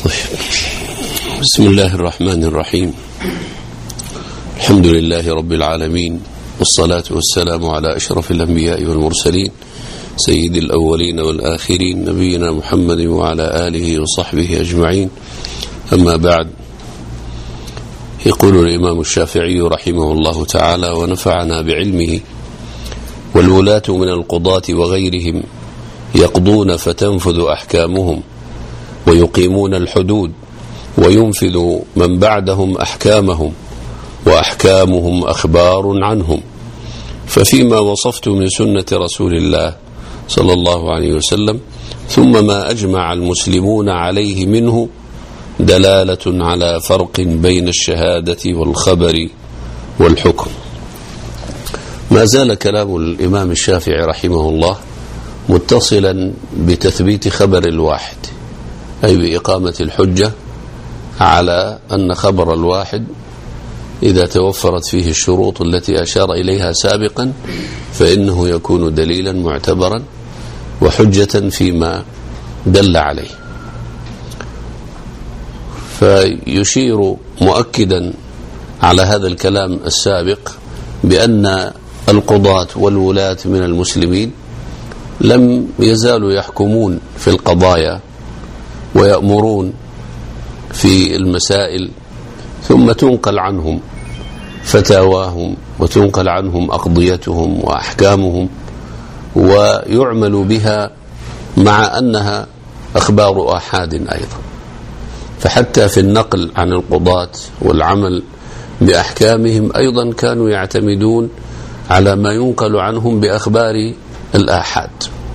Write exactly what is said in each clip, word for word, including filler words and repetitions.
بسم الله الرحمن الرحيم. الحمد لله رب العالمين، والصلاة والسلام على أشرف الأنبياء والمرسلين سيد الأولين والآخرين نبينا محمد وعلى آله وصحبه أجمعين. أما بعد، يقول الإمام الشافعي رحمه الله تعالى ونفعنا بعلمه: والولاة من القضاة وغيرهم يقضون فتنفذ أحكامهم، ويقيمون الحدود وينفذ من بعدهم أحكامهم، وأحكامهم أخبار عنهم. ففيما وصفت من سنة رسول الله صلى الله عليه وسلم ثم ما أجمع المسلمون عليه منه دلالة على فرق بين الشهادة والخبر والحكم. ما زال كلام الإمام الشافعي رحمه الله متصلا بتثبيت خبر الواحد، أي بإقامة الحجة على أن خبر الواحد إذا توفرت فيه الشروط التي أشار إليها سابقا فإنه يكون دليلا معتبرا وحجة فيما دل عليه. فيشير مؤكدا على هذا الكلام السابق بأن القضاة والولاة من المسلمين لم يزالوا يحكمون في القضايا ويأمرون في المسائل، ثم تنقل عنهم فتاواهم وتنقل عنهم أقضيتهم وأحكامهم ويعمل بها، مع أنها أخبار آحاد أيضا. فحتى في النقل عن القضاة والعمل بأحكامهم أيضا كانوا يعتمدون على ما ينقل عنهم بأخبار الآحاد.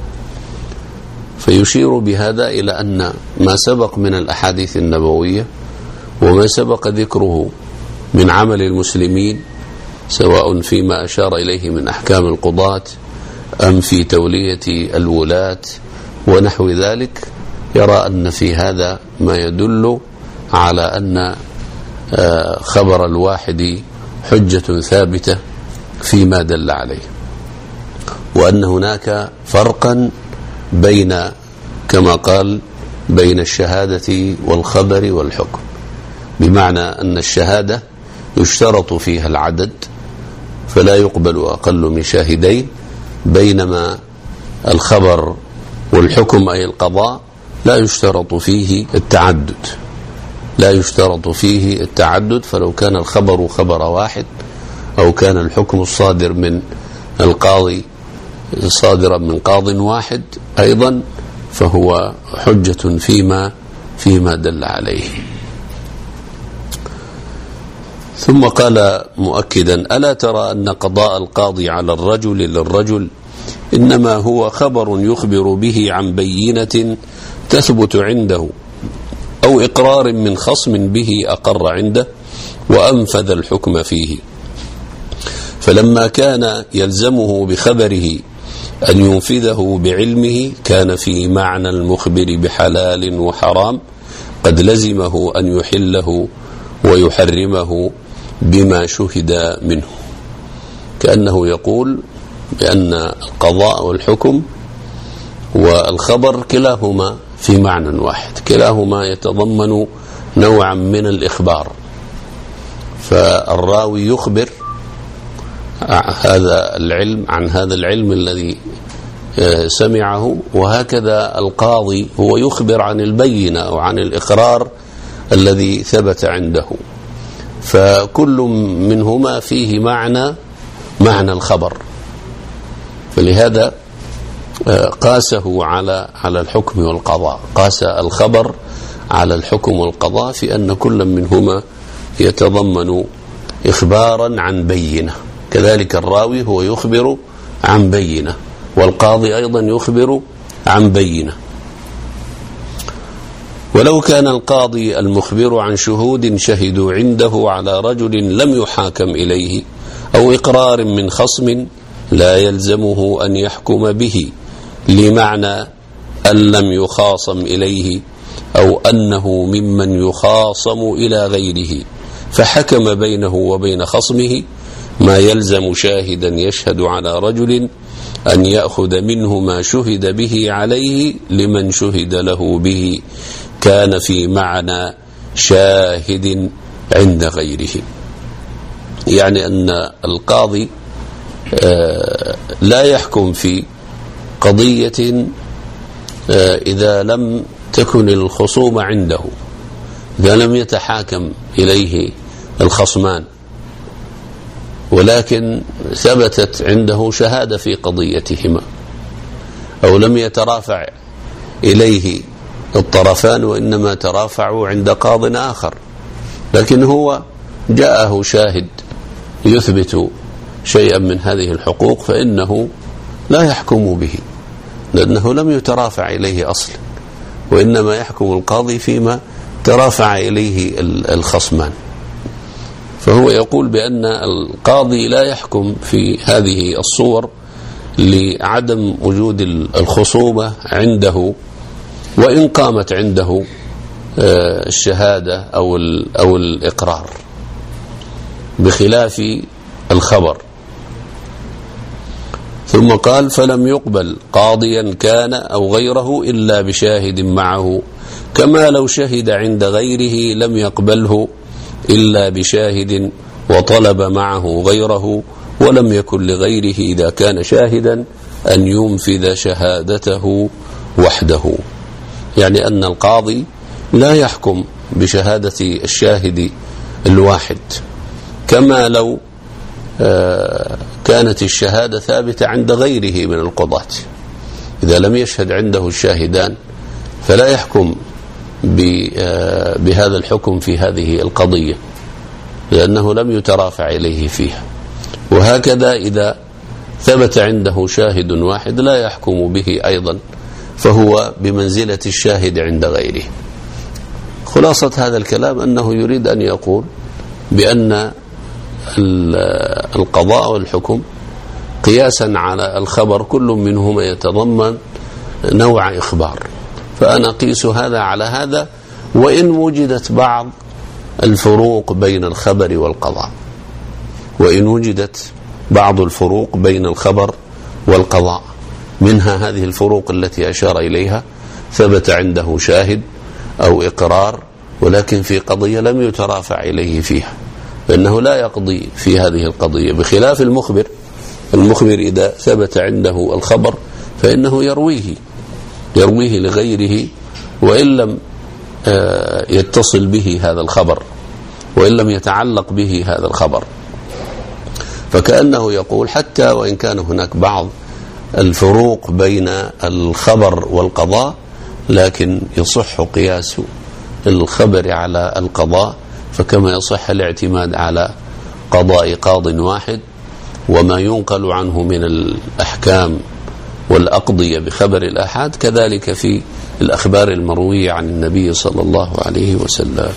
فيشير بهذا إلى أن ما سبق من الأحاديث النبوية وما سبق ذكره من عمل المسلمين، سواء فيما أشار إليه من أحكام القضاة أم في تولية الولاة ونحو ذلك، يرى أن في هذا ما يدل على أن خبر الواحد حجة ثابتة فيما دل عليه، وأن هناك فرقا بين، كما قال، بين الشهادة والخبر والحكم، بمعنى أن الشهادة يشترط فيها العدد فلا يقبل أقل من شاهدين، بينما الخبر والحكم أي القضاء لا يشترط فيه التعدد لا يشترط فيه التعدد فلو كان الخبر خبر واحد أو كان الحكم الصادر من القاضي صادرا من قاض واحد أيضا فهو حجة فيما فيما دل عليه. ثم قال مؤكدا: ألا ترى أن قضاء القاضي على الرجل للرجل إنما هو خبر يخبر به عن بينة تثبت عنده أو إقرار من خصم به أقر عنده وأنفذ الحكم فيه. فلما كان يلزمه بخبره أن ينفذه بعلمه كان في معنى المخبر بحلال وحرام قد لزمه أن يحله ويحرمه بما شهد منه. كأنه يقول بأن القضاء والحكم والخبر كلاهما في معنى واحد، كلاهما يتضمن نوعا من الإخبار. فالراوي يخبر هذا العلم عن هذا العلم الذي سمعه، وهكذا القاضي هو يخبر عن البينة أو عن الإقرار الذي ثبت عنده. فكل منهما فيه معنى معنى الخبر، فلهذا قاسه على على الحكم والقضاء، قاس الخبر على الحكم والقضاء في أن كل منهما يتضمن إخبارا عن بينة. كذلك الراوي هو يخبر عن بينة، والقاضي أيضا يخبر عن بينة. ولو كان القاضي المخبر عن شهود شهدوا عنده على رجل لم يحاكم إليه أو إقرار من خصم لا يلزمه أن يحكم به، لمعنى أن لم يخاصم إليه أو أنه ممن يخاصم إلى غيره، فحكم بينه وبين خصمه، ما يلزم شاهدا يشهد على رجل أن يأخذ منه ما شهد به عليه لمن شهد له به كان في معنى شاهد عند غيره، يعني أن القاضي لا يحكم في قضية إذا لم تكن الخصومة عنده، إذا لم يتحاكم إليه الخصمان، ولكن ثبتت عنده شهادة في قضيتهما، أو لم يترافع إليه الطرفان وإنما ترافعوا عند قاض آخر، لكن هو جاءه شاهد يثبت شيئا من هذه الحقوق، فإنه لا يحكم به، لأنه لم يترافع إليه أصلا، وإنما يحكم القاضي فيما ترافع إليه الخصمان. فهو يقول بأن القاضي لا يحكم في هذه الصور لعدم وجود الخصومة عنده، وإن قامت عنده الشهادة أو أو الإقرار، بخلاف الخبر. ثم قال: فلم يقبل قاضيا كان أو غيره إلا بشاهد معه، كما لو شهد عند غيره لم يقبله إلا بشاهد وطلب معه غيره، ولم يكن لغيره إذا كان شاهدا أن ينفذ شهادته وحده. يعني أن القاضي لا يحكم بشهادة الشاهد الواحد، كما لو كانت الشهادة ثابتة عند غيره من القضاة. إذا لم يشهد عنده الشاهدان فلا يحكم بهذا الحكم في هذه القضية، لأنه لم يترافع إليه فيها. وهكذا إذا ثبت عنده شاهد واحد لا يحكم به أيضا، فهو بمنزلة الشاهد عند غيره. خلاصة هذا الكلام أنه يريد أن يقول بأن القضاء والحكم قياسا على الخبر كل منهما يتضمن نوع إخبار، فأنا أقيس هذا على هذا، وإن وجدت بعض الفروق بين الخبر والقضاء، وإن وجدت بعض الفروق بين الخبر والقضاء، منها هذه الفروق التي أشار إليها: ثبت عنده شاهد أو إقرار، ولكن في قضية لم يترافع إليه فيها، فإنه لا يقضي في هذه القضية، بخلاف المخبر. المخبر إذا ثبت عنده الخبر فإنه يرويه يرويه لغيره، وإن لم يتصل به هذا الخبر، وإن لم يتعلق به هذا الخبر. فكأنه يقول حتى وإن كان هناك بعض الفروق بين الخبر والقضاء، لكن يصح قياس الخبر على القضاء، فكما يصح الاعتماد على قضاء قاض واحد وما ينقل عنه من الأحكام والأقضية بخبر الآحاد، كذلك في الأخبار المروية عن النبي صلى الله عليه وسلم.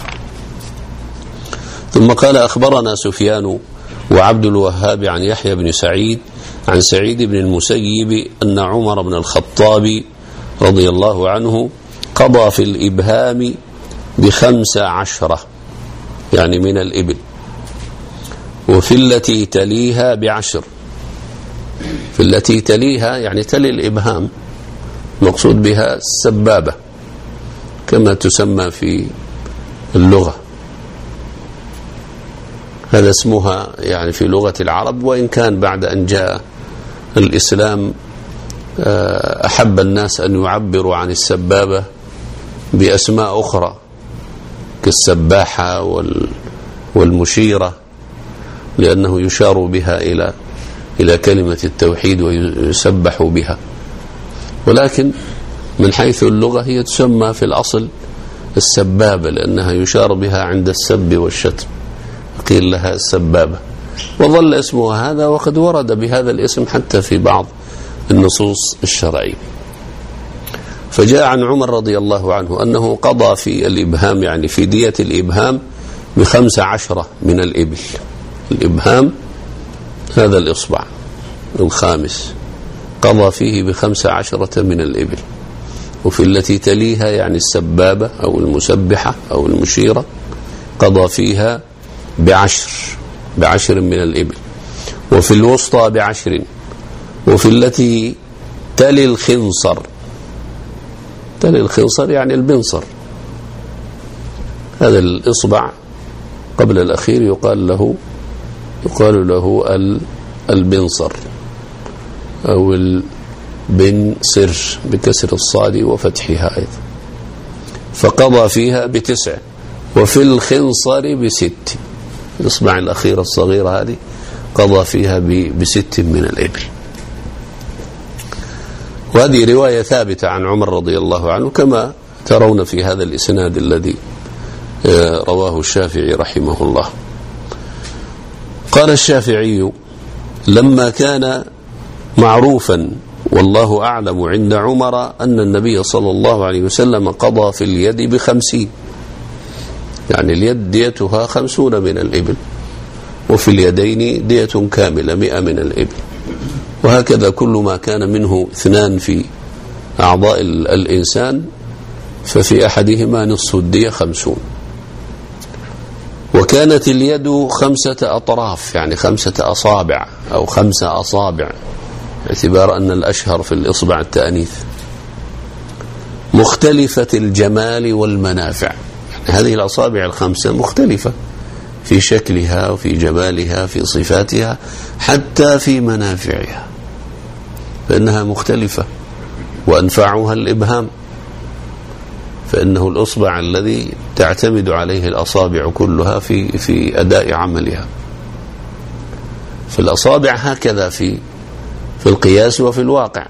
ثم قال: أخبرنا سفيان وعبد الوهاب عن يحيى بن سعيد عن سعيد بن المسيب أن عمر بن الخطاب رضي الله عنه قضى في الإبهام بخمس عشرة، يعني من الإبل، وفي التي تليها بعشر. في التي تليها يعني تلي الإبهام، مقصود بها السبابة كما تسمى في اللغة، هذا اسمها يعني في لغة العرب، وإن كان بعد أن جاء الإسلام أحب الناس أن يعبروا عن السبابة بأسماء أخرى كالسباحة والمشيرة، لأنه يشار بها إلى إلى كلمة التوحيد ويسبح بها. ولكن من حيث اللغة هي تسمى في الأصل السبابة، لأنها يشار بها عند السب والشتم، قيل لها السبابة، وظل اسمها هذا، وقد ورد بهذا الاسم حتى في بعض النصوص الشرعية. فجاء عن عمر رضي الله عنه أنه قضى في الإبهام، يعني في دية الإبهام، بخمس عشرة من الإبل. الإبهام هذا الإصبع الخامس، قضى فيه بخمس عشرة من الإبل. وفي التي تليها يعني السبابة أو المسبحة أو المشيرة قضى فيها بعشر بعشر من الإبل. وفي الوسطى بعشر. وفي التي تلي الخنصر، تلي الخنصر يعني البنصر، هذا الإصبع قبل الأخير يقال له يقال له البنصر أو البنصر بكسر الصاد وفتحها أيضا. فقضى فيها بتسع، وفي الخنصر بست. الإصبع الأخيرة الصغيرة هذه قضى فيها بست من الإبل. وهذه رواية ثابتة عن عمر رضي الله عنه كما ترون في هذا الإسناد الذي رواه الشافعي رحمه الله. قال الشافعي: لما كان معروفا والله أعلم عند عمر أن النبي صلى الله عليه وسلم قضى في اليد بخمسين، يعني اليد ديتها خمسون من الإبل، وفي اليدين دية كاملة مئة من الإبل، وهكذا كل ما كان منه اثنان في أعضاء الإنسان ففي أحدهما نصف الدية خمسون. وكانت اليد خمسة أطراف، يعني خمسة أصابع أو خمسة أصابع، باعتبار أن الأشهر في الإصبع التأنيث، مختلفة الجمال والمنافع. يعني هذه الأصابع الخمسة مختلفة في شكلها وفي جمالها في صفاتها حتى في منافعها، فإنها مختلفة. وأنفعها الإبهام، فإنه الأصبع الذي تعتمد عليه الأصابع كلها في في أداء عملها. في الأصابع هكذا في في القياس وفي الواقع.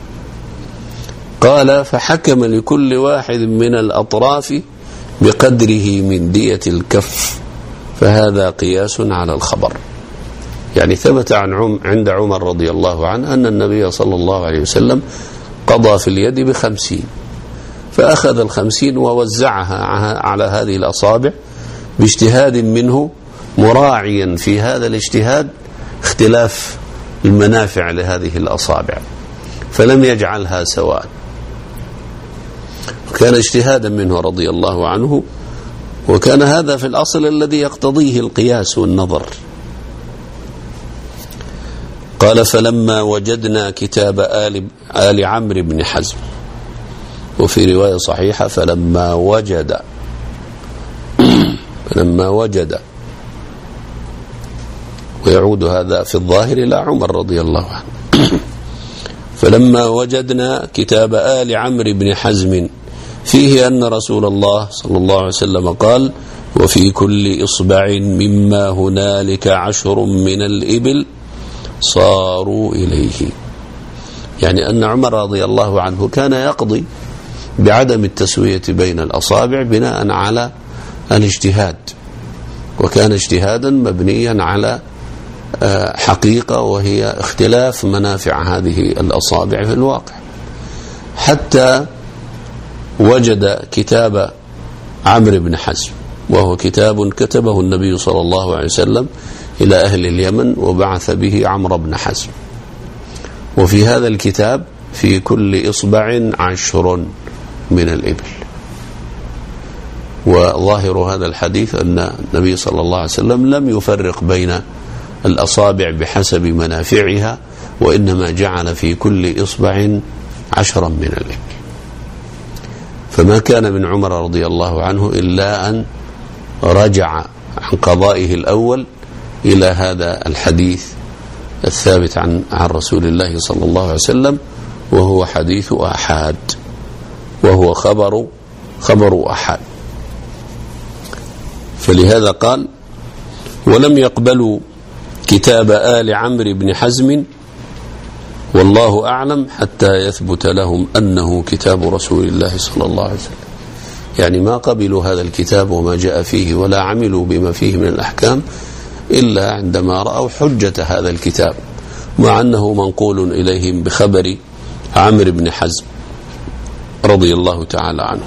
قال: فحكم لكل واحد من الأطراف بقدره من دية الكف، فهذا قياس على الخبر. يعني ثبت عن عم عند عمر رضي الله عنه أن النبي صلى الله عليه وسلم قضى في اليد بخمسين، فأخذ الخمسين ووزعها على هذه الأصابع باجتهاد منه، مراعيا في هذا الاجتهاد اختلاف المنافع لهذه الأصابع، فلم يجعلها سواء. كان اجتهادا منه رضي الله عنه، وكان هذا في الأصل الذي يقتضيه القياس والنظر. قال: فلما وجدنا كتاب آل, آل عمرو بن حزم، وفي رواية صحيحة فلما وجد فلما وجد ويعود هذا في الظاهر إلى عمر رضي الله عنه. فلما وجدنا كتاب آل عمرو بن حزم فيه أن رسول الله صلى الله عليه وسلم قال: وفي كل إصبع مما هنالك عشر من الإبل صاروا إليه. يعني أن عمر رضي الله عنه كان يقضي بعدم التسوية بين الأصابع بناء على الاجتهاد، وكان اجتهادا مبنيا على حقيقة وهي اختلاف منافع هذه الأصابع في الواقع، حتى وجد كتاب عمرو بن حزم، وهو كتاب كتبه النبي صلى الله عليه وسلم إلى أهل اليمن وبعث به عمرو بن حزم. وفي هذا الكتاب في كل إصبع عشر من الإبل. وظاهر هذا الحديث أن النبي صلى الله عليه وسلم لم يفرق بين الأصابع بحسب منافعها، وإنما جعل في كل إصبع عشرا من الإبل. فما كان من عمر رضي الله عنه إلا أن رجع عن قضائه الأول إلى هذا الحديث الثابت عن عن رسول الله صلى الله عليه وسلم، وهو حديث أحاد، وهو خبر خبر أحاد. فلهذا قال: ولم يقبلوا كتاب آل عمرو بن حزم والله أعلم حتى يثبت لهم أنه كتاب رسول الله صلى الله عليه وسلم. يعني ما قبلوا هذا الكتاب وما جاء فيه ولا عملوا بما فيه من الأحكام إلا عندما رأوا حجة هذا الكتاب، مع أنه منقول إليهم بخبر عمرو بن حزم رضي الله تعالى عنه.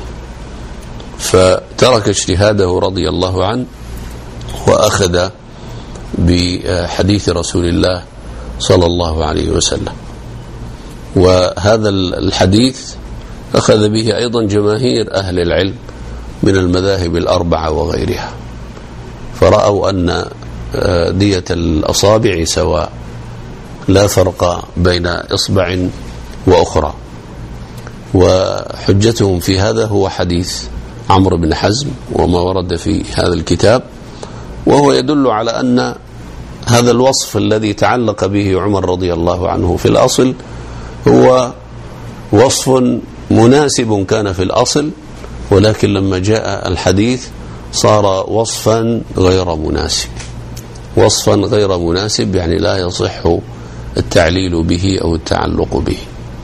فترك اجتهاده رضي الله عنه وأخذ بحديث رسول الله صلى الله عليه وسلم. وهذا الحديث أخذ به أيضا جماهير أهل العلم من المذاهب الأربعة وغيرها، فرأوا أن دية الأصابع سواء، لا فرق بين إصبع وأخرى. وحجتهم في هذا هو حديث عمرو بن حزم وما ورد في هذا الكتاب، وهو يدل على أن هذا الوصف الذي تعلق به عمر رضي الله عنه في الأصل هو وصف مناسب كان في الأصل، ولكن لما جاء الحديث صار وصفا غير مناسب. وصفا غير مناسب يعني لا يصح التعليل به أو التعلق به.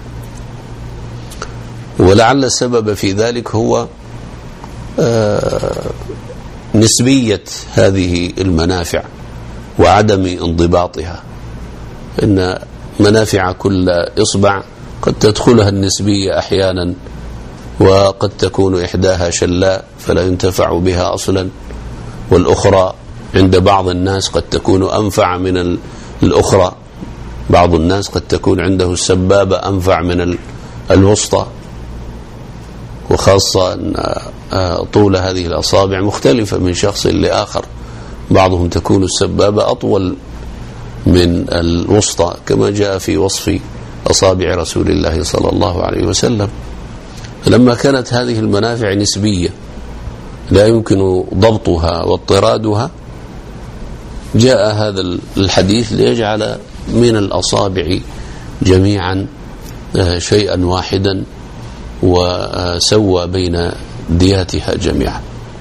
ولعل السبب في ذلك هو نسبية هذه المنافع وعدم انضباطها. إن منافع كل إصبع قد تدخلها النسبية أحيانا، وقد تكون إحداها شلاء فلا ينتفع بها أصلا، والأخرى عند بعض الناس قد تكون أنفع من الأخرى. بعض الناس قد تكون عنده السبابة أنفع من الوسطى، وخاصة أن طول هذه الأصابع مختلفة من شخص لآخر. بعضهم تكون السبابة أطول من الوسطى كما جاء في وصف أصابع رسول الله صلى الله عليه وسلم. لما كانت هذه المنافع نسبية لا يمكن ضبطها واضطرادها، جاء هذا الحديث ليجعل من الأصابع جميعا شيئا واحدا وسوى بين دياتها جميعا.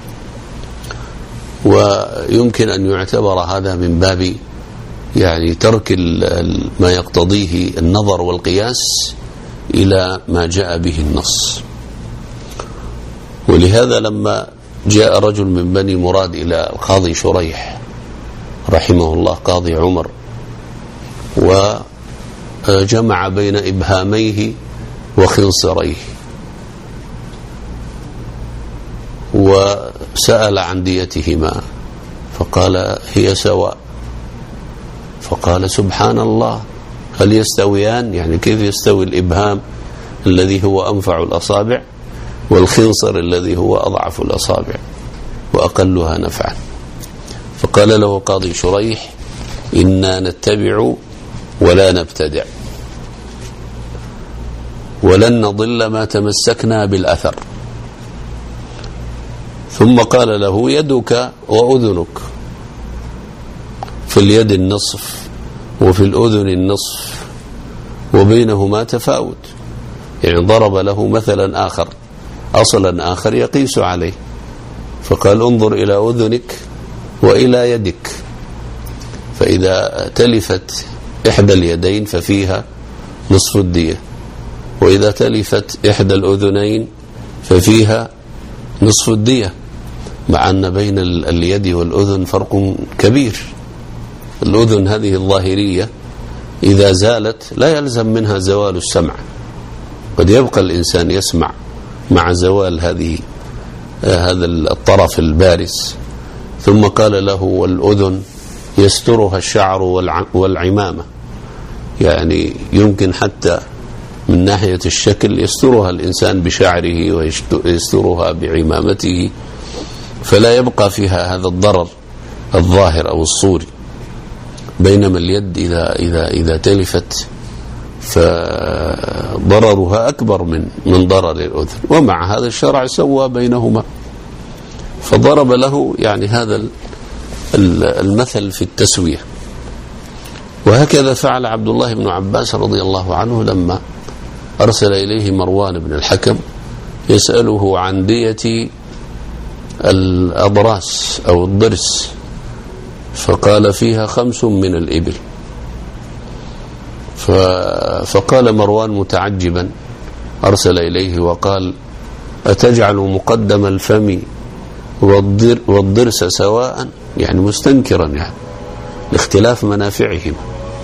ويمكن أن يعتبر هذا من باب يعني ترك ما يقتضيه النظر والقياس إلى ما جاء به النص. ولهذا لما جاء رجل من بني مراد إلى القاضي شريح رحمه الله قاضي عمر، وجمع بين إبهاميه وخنصريه وسأل عن ديتهما، فقال هي سواء. فقال سبحان الله، هل يستويان؟ يعني كيف يستوي الإبهام الذي هو أنفع الأصابع والخنصر الذي هو أضعف الأصابع وأقلها نفعا؟ فقال له قاضي شريح إنا نتبع ولا نبتدع، ولن نضل ما تمسكنا بالأثر. ثم قال له يدك وأذنك، في اليد النصف وفي الأذن النصف وبينهما تفاوت. يعني ضرب له مثلا آخر، أصلا آخر يقيس عليه، فقال انظر إلى أذنك وإلى يدك، فإذا تلفت إحدى اليدين ففيها نصف الدية، وإذا تلفت إحدى الأذنين ففيها نصف الدية، مع أن بين اليد والأذن فرق كبير. الأذن هذه الظاهرية إذا زالت لا يلزم منها زوال السمع، قد يبقى الإنسان يسمع مع زوال هذه هذا الطرف البارز. ثم قال له والأذن يسترها الشعر والعمامة، يعني يمكن حتى من ناحية الشكل يسترها الإنسان بشعره ويسترها بعمامته، فلا يبقى فيها هذا الضرر الظاهر أو الصوري. بينما اليد إذا, إذا, إذا تلفت فضررها أكبر من, من ضرر الأذن، ومع هذا الشرع سوى بينهما، فضرب له يعني هذا المثل في التسوية. وهكذا فعل عبد الله بن عباس رضي الله عنه لما أرسل إليه مروان بن الحكم يسأله عن دية الأضراس أو الضرس، فقال فيها خمس من الإبل. فقال مروان متعجبا، أرسل إليه وقال أتجعل مقدم الفم والضرس سواء؟ يعني مستنكرا يعني لاختلاف منافعهما.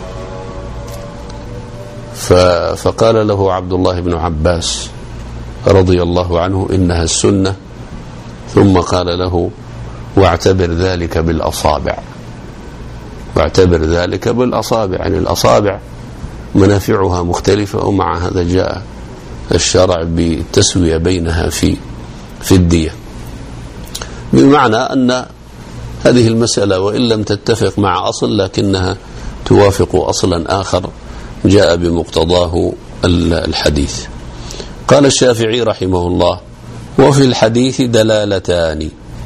فقال له عبد الله بن عباس رضي الله عنه إنها السنة، ثم قال له واعتبر ذلك بالأصابع، واعتبر ذلك بالأصابع، يعني الأصابع منافعها مختلفة، ومع هذا جاء الشرع بالتسوية بينها في في الدية، بمعنى أن هذه المسألة وإن لم تتفق مع أصل لكنها توافق أصلا آخر جاء بمقتضاه الحديث. قال الشافعي رحمه الله وفي الحديث دلالتان،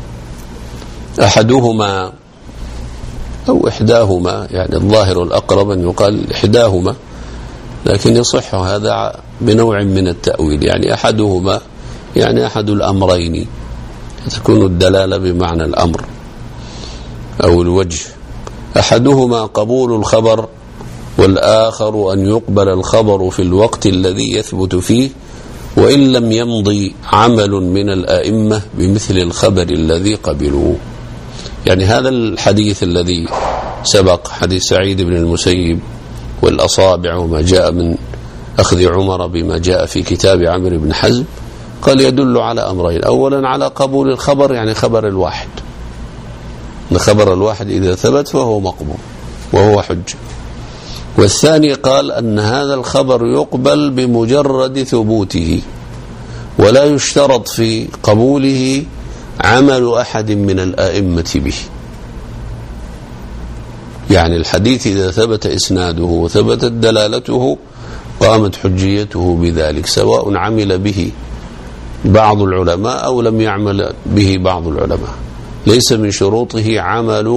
أحدهما أو إحداهما، يعني الظاهر الأقرب أن يقال إحداهما، لكن يصح هذا بنوع من التأويل، يعني أحدهما يعني أحد الأمرين، تكون الدلالة بمعنى الأمر أو الوجه. أحدهما قبول الخبر، والآخر أن يقبل الخبر في الوقت الذي يثبت فيه وإن لم يمضي عمل من الآئمة بمثل الخبر الذي قبلوه. يعني هذا الحديث الذي سبق، حديث سعيد بن المسيب والأصابع وما جاء من أخذ عمر بما جاء في كتاب عمرو بن حزم، قال يدل على أمرين: أولا على قبول الخبر، يعني خبر الواحد، خبر الواحد إذا ثبت فهو مقبول وهو حجة. والثاني قال أن هذا الخبر يقبل بمجرد ثبوته، ولا يشترط في قبوله عمل أحد من الآئمة به. يعني الحديث إذا ثبت إسناده وثبتت دلالته قامت حجيته بذلك، سواء عمل به بعض العلماء أو لم يعمل به بعض العلماء. ليس من شروطه عمل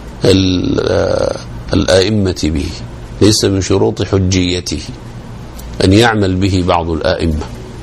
الآئمة به، ليس من شروط حجيته أن يعمل به بعض الآئمة،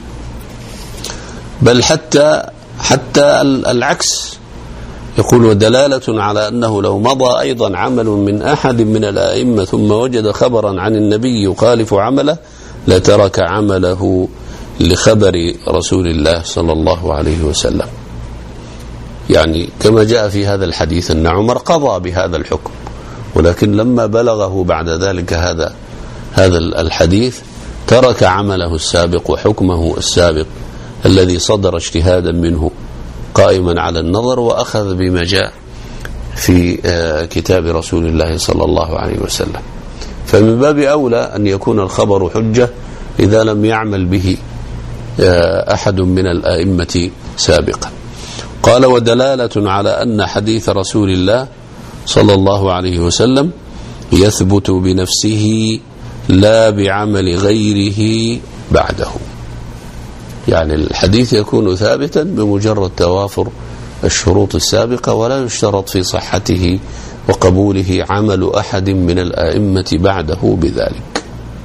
بل حتى حتى العكس، يقول ودلالة على أنه لو مضى أيضا عمل من أحد من الآئمة ثم وجد خبرا عن النبي يخالف عمله لترك عمله لخبر رسول الله صلى الله عليه وسلم. يعني كما جاء في هذا الحديث أن عمر قضى بهذا الحكم، ولكن لما بلغه بعد ذلك هذا هذا الحديث ترك عمله السابق وحكمه السابق الذي صدر اجتهادا منه قائما على النظر، وأخذ بما جاء في كتاب رسول الله صلى الله عليه وسلم. فمن باب أولى أن يكون الخبر حجة إذا لم يعمل به أحد من الآئمة سابقا. قال ودلالة على أن حديث رسول الله صلى الله عليه وسلم يثبت بنفسه لا بعمل غيره بعده. يعني الحديث يكون ثابتا بمجرد توافر الشروط السابقة، ولا يشترط في صحته وقبوله عمل أحد من الآئمة بعده بذلك.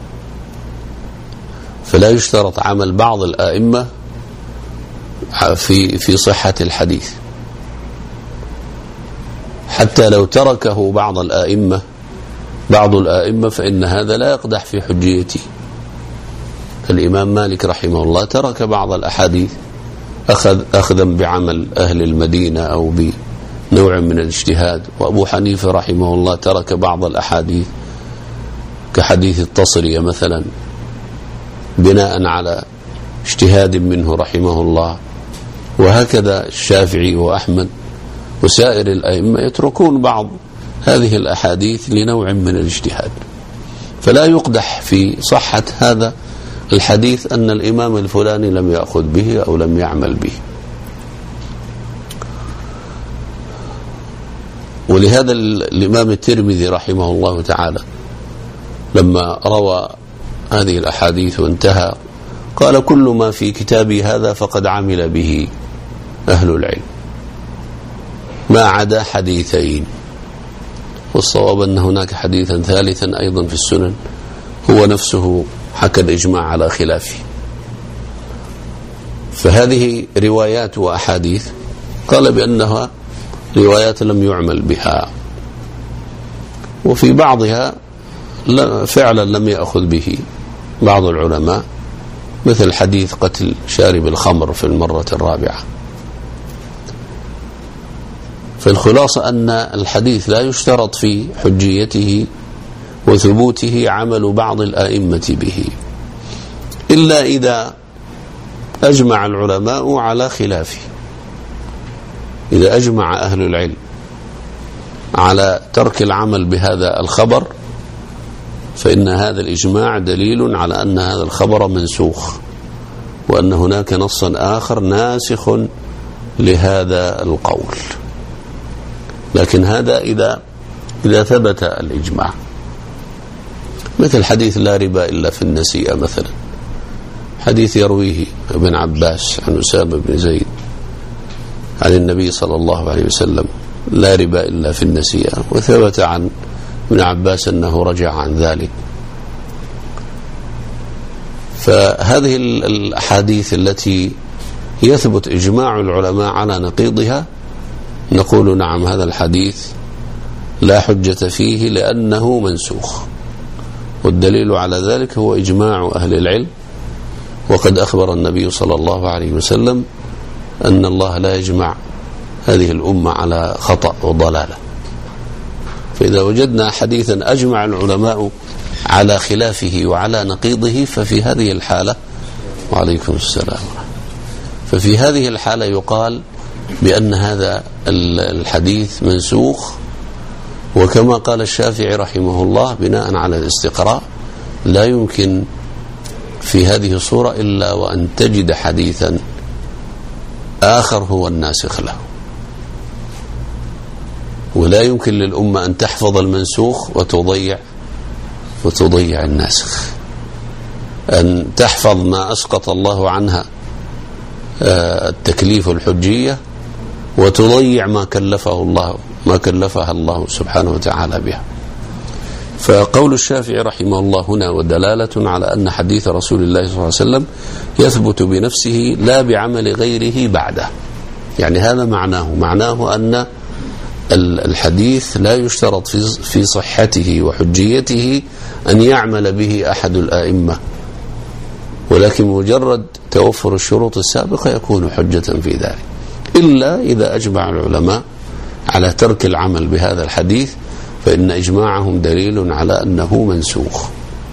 فلا يشترط عمل بعض الآئمة في في صحة الحديث، حتى لو تركه بعض الآئمة بعض الآئمة فإن هذا لا يقدح في حجيته. الإمام مالك رحمه الله ترك بعض الأحاديث أخذ أخذا بعمل أهل المدينة أو بنوع من الاجتهاد، وأبو حنيفة رحمه الله ترك بعض الأحاديث كحديث التصرية مثلا بناء على اجتهاد منه رحمه الله، وهكذا الشافعي وأحمد وسائر الأئمة يتركون بعض هذه الأحاديث لنوع من الاجتهاد. فلا يقدح في صحة هذا الحديث أن الإمام الفلاني لم يأخذ به أو لم يعمل به. ولهذا الإمام الترمذي رحمه الله تعالى لما روى هذه الأحاديث وانتهى قال كل ما في كتابي هذا فقد عمل به أهل العلم ما عدا حديثين. والصواب أن هناك حديثا ثالثا أيضا في السنن هو نفسه حكى الإجماع على خلافه. فهذه روايات وأحاديث قال بأنها روايات لم يعمل بها، وفي بعضها فعلا لم يأخذ به بعض العلماء، مثل حديث قتل شارب الخمر في المرة الرابعة. فالخلاصة أن الحديث لا يشترط في حجيته وثبوته عمل بعض الآئمة به، إلا إذا أجمع العلماء على خلافه. إذا أجمع أهل العلم على ترك العمل بهذا الخبر فإن هذا الإجماع دليل على أن هذا الخبر منسوخ، وأن هناك نصا آخر ناسخ لهذا القول. لكن هذا إذا إذا ثبت الإجماع، مثل حديث لا ربا إلا في النسيئة مثلا، حديث يرويه ابن عباس عن أسامة بن زيد عن النبي صلى الله عليه وسلم: لا ربا إلا في النسيئة. وثبت عن ابن عباس أنه رجع عن ذلك. فهذه الأحاديث التي يثبت إجماع العلماء على نقيضها نقول نعم، هذا الحديث لا حجة فيه لأنه منسوخ، والدليل على ذلك هو إجماع أهل العلم. وقد أخبر النبي صلى الله عليه وسلم أن الله لا يجمع هذه الأمة على خطأ وضلالة. فإذا وجدنا حديثا أجمع العلماء على خلافه وعلى نقيضه ففي هذه الحالة وعليكم السلام ففي هذه الحالة يقال بأن هذا الحديث منسوخ. وكما قال الشافعي رحمه الله بناء على الاستقراء: لا يمكن في هذه الصورة إلا وأن تجد حديثا آخر هو الناسخ له، ولا يمكن للأمة أن تحفظ المنسوخ وتضيع وتضيع الناسخ، أن تحفظ ما أسقط الله عنها التكليف الحجية وتضيع ما كلفه الله ما كلفها الله سبحانه وتعالى بها. فقول الشافعي رحمه الله هنا ودلالة على أن حديث رسول الله صلى الله عليه وسلم يثبت بنفسه لا بعمل غيره بعده. يعني هذا معناه معناه أن الحديث لا يشترط في صحته وحجيته أن يعمل به أحد الآئمة، ولكن مجرد توفر الشروط السابقة يكون حجة في ذلك، إلا إذا أجمع العلماء على ترك العمل بهذا الحديث فإن إجماعهم دليل على أنه منسوخ.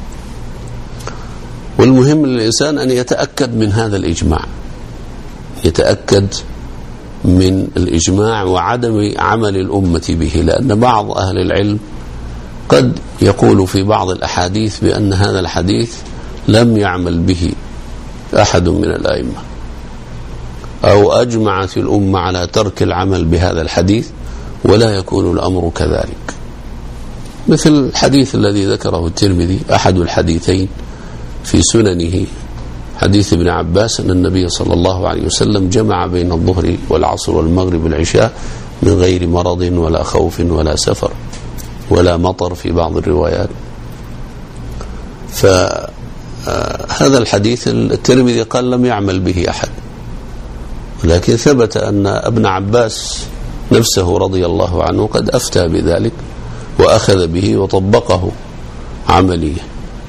والمهم للإنسان أن يتأكد من هذا الإجماع، يتأكد من الإجماع وعدم عمل الأمة به، لأن بعض أهل العلم قد يقول في بعض الأحاديث بأن هذا الحديث لم يعمل به أحد من الأئمة، أو أجمعت الأمة على ترك العمل بهذا الحديث، ولا يكون الأمر كذلك. مثل الحديث الذي ذكره الترمذي، أحد الحديثين في سننه، حديث ابن عباس أن النبي صلى الله عليه وسلم جمع بين الظهر والعصر والمغرب والعشاء من غير مرض ولا خوف ولا سفر ولا مطر في بعض الروايات. فهذا الحديث الترمذي قال لم يعمل به أحد، ولكن ثبت أن ابن عباس نفسه رضي الله عنه قد أفتى بذلك وأخذ به وطبقه عمليا.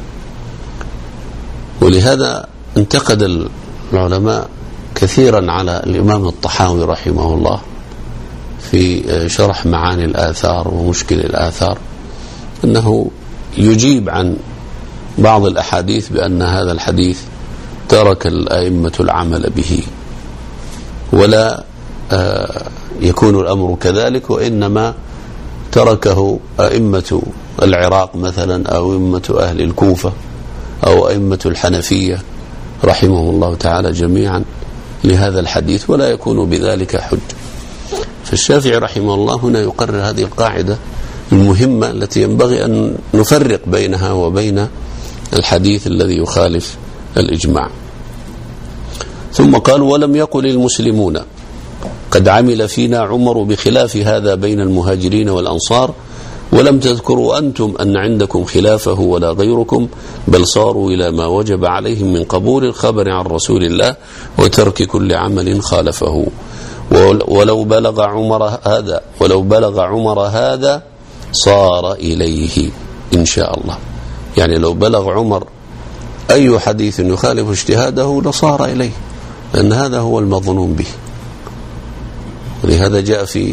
ولهذا انتقد العلماء كثيرا على الإمام الطحاوي رحمه الله في شرح معاني الآثار ومشكل الآثار، أنه يجيب عن بعض الأحاديث بأن هذا الحديث ترك الأئمة العمل به، ولا يكون الأمر كذلك، وإنما تركه أئمة العراق مثلا، أو أئمة أهل الكوفة، أو أئمة الحنفية رحمهم الله تعالى جميعا لهذا الحديث، ولا يكون بذلك حج. فالشافعي رحمه الله هنا يقرر هذه القاعدة المهمة التي ينبغي أن نفرق بينها وبين الحديث الذي يخالف الإجماع. ثم قال: ولم يقل المسلمون قد عمل فينا عمر بخلاف هذا بين المهاجرين والأنصار، ولم تذكروا أنتم أن عندكم خلافه ولا غيركم، بل صاروا إلى ما وجب عليهم من قبول الخبر عن رسول الله وترك كل عمل خالفه. ولو بلغ عمر هذا ولو بلغ عمر هذا صار إليه إن شاء الله. يعني لو بلغ عمر أي حديث يخالف اجتهاده لصار إليه، لأن هذا هو المظنون به. ولهذا جاء في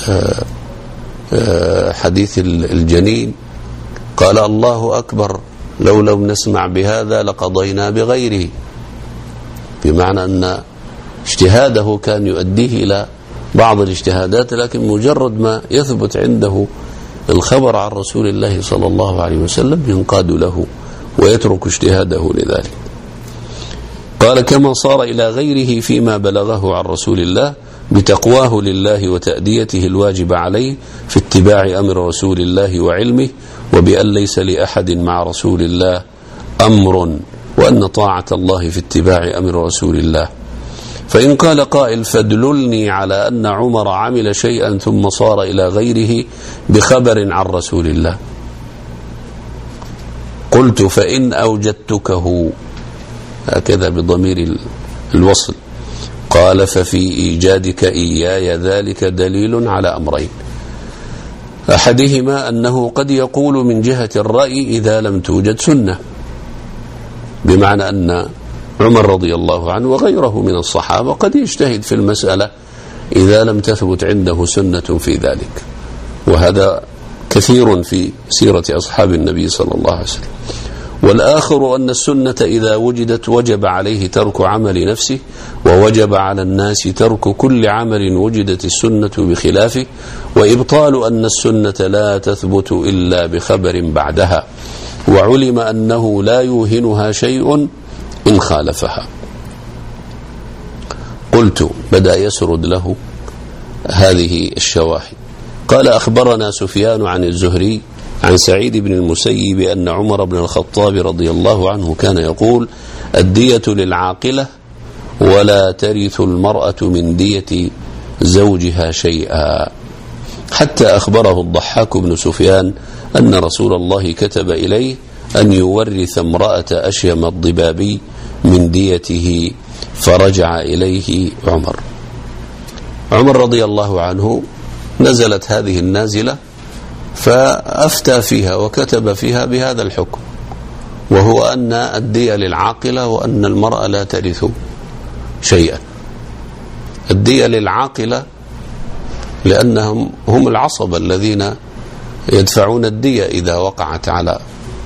حديث الجنين قال: الله أكبر لو لم نسمع بهذا لقضينا بغيره، بمعنى أن اجتهاده كان يؤديه إلى بعض الاجتهادات، لكن مجرد ما يثبت عنده الخبر عن رسول الله صلى الله عليه وسلم ينقاد له ويترك اجتهاده لذلك. قال: كما صار إلى غيره فيما بلغه عن رسول الله بتقواه لله وتأديته الواجب عليه في اتباع أمر رسول الله وعلمه، وبأن ليس لأحد مع رسول الله أمر وأن طاعة الله في اتباع أمر رسول الله. فإن قال قائل فادللني على أن عمر عمل شيئا ثم صار إلى غيره بخبر عن رسول الله، قلت فإن أوجدتكه، هكذا بضمير الوصل، قال ففي إيجادك إياي ذلك دليل على أمرين، أحدهما أنه قد يقول من جهة الرأي إذا لم توجد سنة، بمعنى أن عمر رضي الله عنه وغيره من الصحابة قد يجتهد في المسألة إذا لم تثبت عنده سنة في ذلك، وهذا كثير في سيرة أصحاب النبي صلى الله عليه وسلم. والآخر أن السنة إذا وجدت وجب عليه ترك عمل نفسه، ووجب على الناس ترك كل عمل وجدت السنة بخلافه، وإبطال أن السنة لا تثبت إلا بخبر بعدها، وعلم أنه لا يوهنها شيء إن خالفها. قلت، بدأ يسرد له هذه الشواهد. قال أخبرنا سفيان عن الزهري عن سعيد بن المسيب أن عمر بن الخطاب رضي الله عنه كان يقول: الدية للعاقلة ولا ترث المرأة من دية زوجها شيئا، حتى أخبره الضحاك بن سفيان أن رسول الله كتب إليه أن يورث امرأة أشيم الضبابي من ديته، فرجع إليه عمر. عمر رضي الله عنه نزلت هذه النازلة فأفتى فيها وكتب فيها بهذا الحكم، وهو أن الدية للعاقلة وأن المرأة لا ترث شيئا. الدية للعاقلة لأنهم هم العصبة الذين يدفعون الدية إذا وقعت على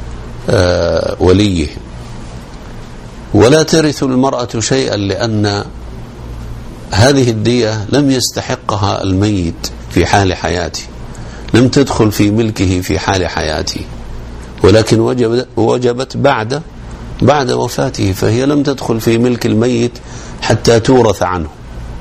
وليه، ولا ترث المرأة شيئا لأن هذه الدية لم يستحقها الميت في حال حياته، لم تدخل في ملكه في حال حياته، ولكن وجبت بعد بعد وفاته، فهي لم تدخل في ملك الميت حتى تورث عنه.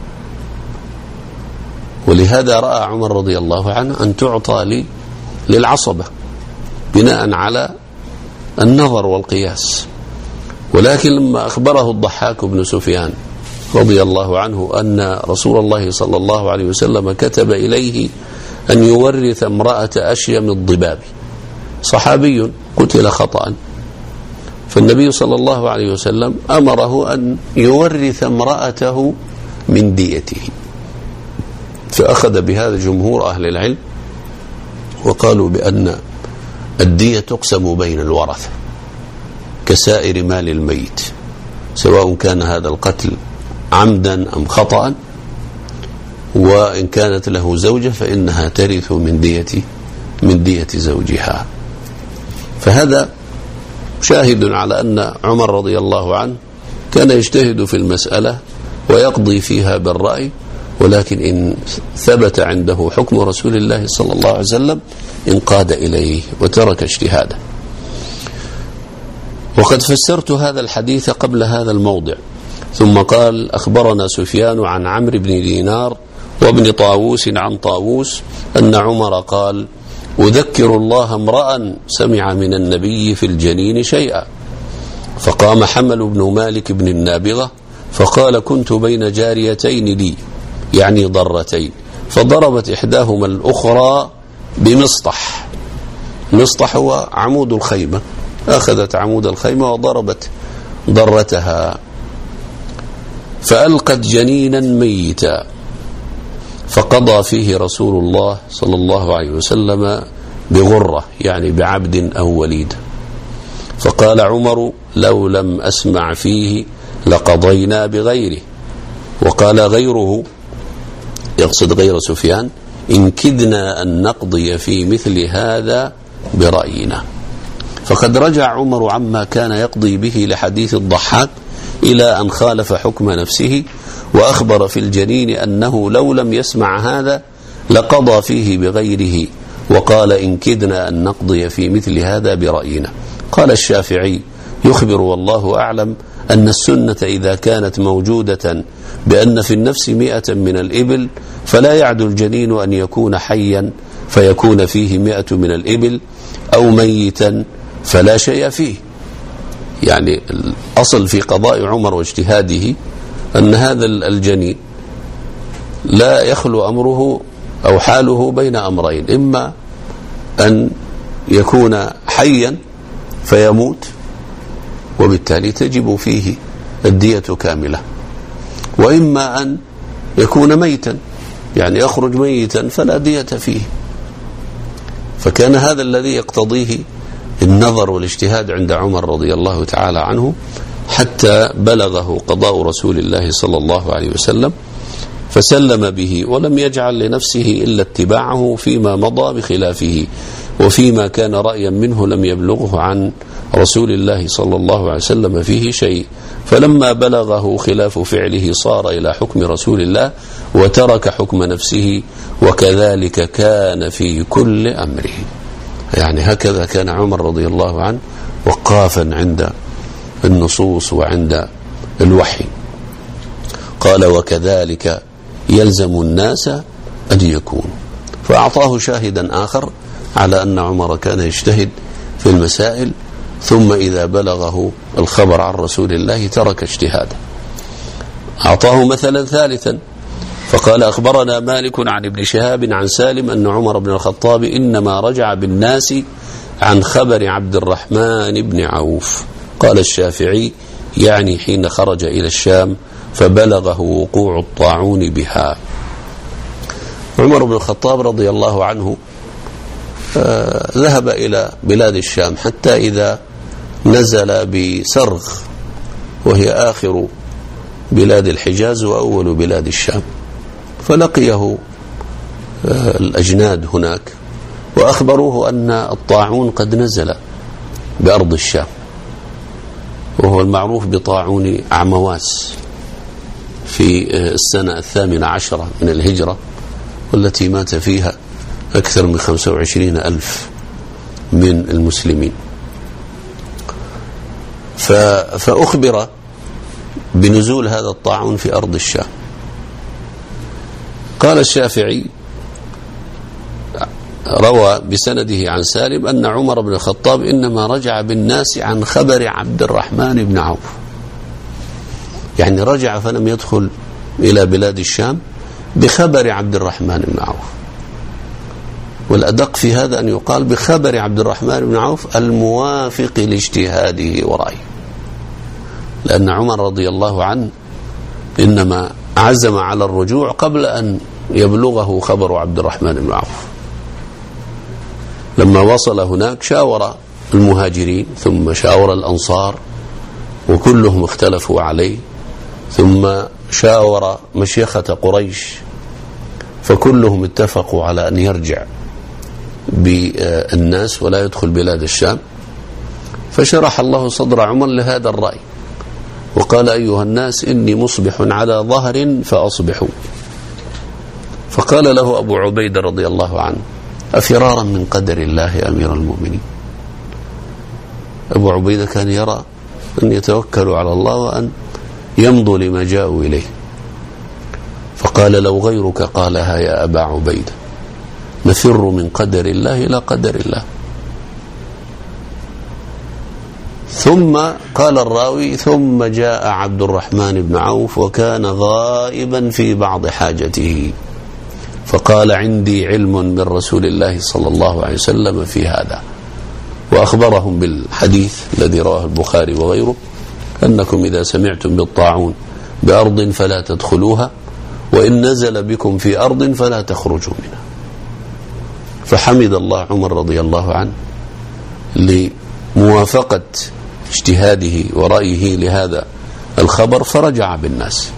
ولهذا رأى عمر رضي الله عنه أن تعطى للعصبة بناء على النظر والقياس. ولكن لما أخبره الضحاك بن سفيان رضي الله عنه أن رسول الله صلى الله عليه وسلم كتب إليه أن يورث امرأة أشيم الضبابي، صحابي قتل خطأ، فالنبي صلى الله عليه وسلم أمره أن يورث امرأته من ديته، فأخذ بهذا جمهور أهل العلم وقالوا بأن الدية تقسم بين الورثة كسائر مال الميت، سواء كان هذا القتل عمدا أم خطأ، وإن كانت له زوجة فإنها ترث من دية من دية زوجها. فهذا شاهد على أن عمر رضي الله عنه كان يجتهد في المسألة ويقضي فيها بالرأي، ولكن إن ثبت عنده حكم رسول الله صلى الله عليه وسلم انقاد إليه وترك اجتهاده. وقد فسرت هذا الحديث قبل هذا الموضع. ثم قال: أخبرنا سفيان عن عمرو بن دينار وابن طاووس عن طاووس أن عمر قال: أذكر الله امرأ سمع من النبي في الجنين شيئا، فقام حمل بن مالك بن النابغة فقال: كنت بين جاريتين لي، يعني ضرتين، فضربت إحداهما الأخرى بمسطح. مسطح هو عمود الخيمة، أخذت عمود الخيمة وضربت ضرتها، فألقت جنينا ميتا، فقضى فيه رسول الله صلى الله عليه وسلم بغرة، يعني بعبد أو وليد. فقال عمر: لو لم أسمع فيه لقضينا بغيره. وقال غيره، يقصد غير سفيان: إن كدنا أن نقضي في مثل هذا برأينا. فقد رجع عمر عما كان يقضي به لحديث الضحاك إلى أن خالف حكم نفسه، وأخبر في الجنين أنه لو لم يسمع هذا لقضى فيه بغيره، وقال: إن كدنا أن نقضي في مثل هذا برأينا. قال الشافعي: يخبر والله أعلم أن السنة إذا كانت موجودة بأن في النفس مئة من الإبل، فلا يعد الجنين أن يكون حيا فيكون فيه مئة من الإبل، أو ميتا فلا شيء فيه. يعني الأصل في قضاء عمر واجتهاده أن هذا الجنين لا يخلو أمره أو حاله بين أمرين: إما أن يكون حيا فيموت وبالتالي تجب فيه الدية كاملة، وإما أن يكون ميتا يعني يخرج ميتا فلا دية فيه. فكان هذا الذي يقتضيه النظر والاجتهاد عند عمر رضي الله تعالى عنه، حتى بلغه قضاء رسول الله صلى الله عليه وسلم فسلم به، ولم يجعل لنفسه إلا اتباعه فيما مضى بخلافه، وفيما كان رأيا منه لم يبلغه عن رسول الله صلى الله عليه وسلم فيه شيء. فلما بلغه خلاف فعله صار إلى حكم رسول الله وترك حكم نفسه، وكذلك كان في كل أمره. يعني هكذا كان عمر رضي الله عنه وقافا عند النصوص وعند الوحي. قال: وكذلك يلزم الناس أن يكونوا. فأعطاه شاهدا آخر على أن عمر كان يجتهد في المسائل، ثم إذا بلغه الخبر عن رسول الله ترك اجتهاده. أعطاه مثلا ثالثا فقال: أخبرنا مالك عن ابن شهاب عن سالم أن عمر بن الخطاب إنما رجع بالناس عن خبر عبد الرحمن بن عوف. قال الشافعي: يعني حين خرج إلى الشام فبلغه وقوع الطاعون بها. عمر بن الخطاب رضي الله عنه آه ذهب إلى بلاد الشام حتى إذا نزل بسرغ، وهي آخر بلاد الحجاز وأول بلاد الشام، فلقيه آه الأجناد هناك وأخبروه أن الطاعون قد نزل بأرض الشام، وهو المعروف بطاعون عمواس في السنة الثامنة عشرة من الهجرة، والتي مات فيها أكثر من خمسة وعشرين ألف من المسلمين. فأخبر بنزول هذا الطاعون في أرض الشام. قال الشافعي روى بسنده عن سالم أن عمر بن الخطاب إنما رجع بالناس عن خبر عبد الرحمن بن عوف، يعني رجع فلم يدخل إلى بلاد الشام بخبر عبد الرحمن بن عوف. والأدق في هذا أن يقال بخبر عبد الرحمن بن عوف الموافق لاجتهاده ورأيه، لأن عمر رضي الله عنه إنما عزم على الرجوع قبل أن يبلغه خبر عبد الرحمن بن عوف. لما وصل هناك شاور المهاجرين ثم شاور الأنصار وكلهم اختلفوا عليه، ثم شاور مشيخة قريش فكلهم اتفقوا على أن يرجع بالناس ولا يدخل بلاد الشام. فشرح الله صدر عمر لهذا الرأي وقال: أيها الناس إني مصبح على ظهر فأصبحوا. فقال له أبو عبيدة رضي الله عنه: أفرارا من قدر الله يا أمير المؤمنين؟ أبو عبيدة كان يرى أن يتوكلوا على الله وأن يمضوا لما جاءوا إليه. فقال: لو غيرك قالها يا أبا عبيدة نفر من قدر الله إلى قدر الله. ثم قال الراوي: ثم جاء عبد الرحمن بن عوف وكان غائبا في بعض حاجته، فقال: عندي علم من رسول الله صلى الله عليه وسلم في هذا. وأخبرهم بالحديث الذي رواه البخاري وغيره: أنكم إذا سمعتم بالطاعون بأرض فلا تدخلوها، وإن نزل بكم في أرض فلا تخرجوا منها. فحمد الله عمر رضي الله عنه لموافقة اجتهاده ورأيه لهذا الخبر فرجع بالناس.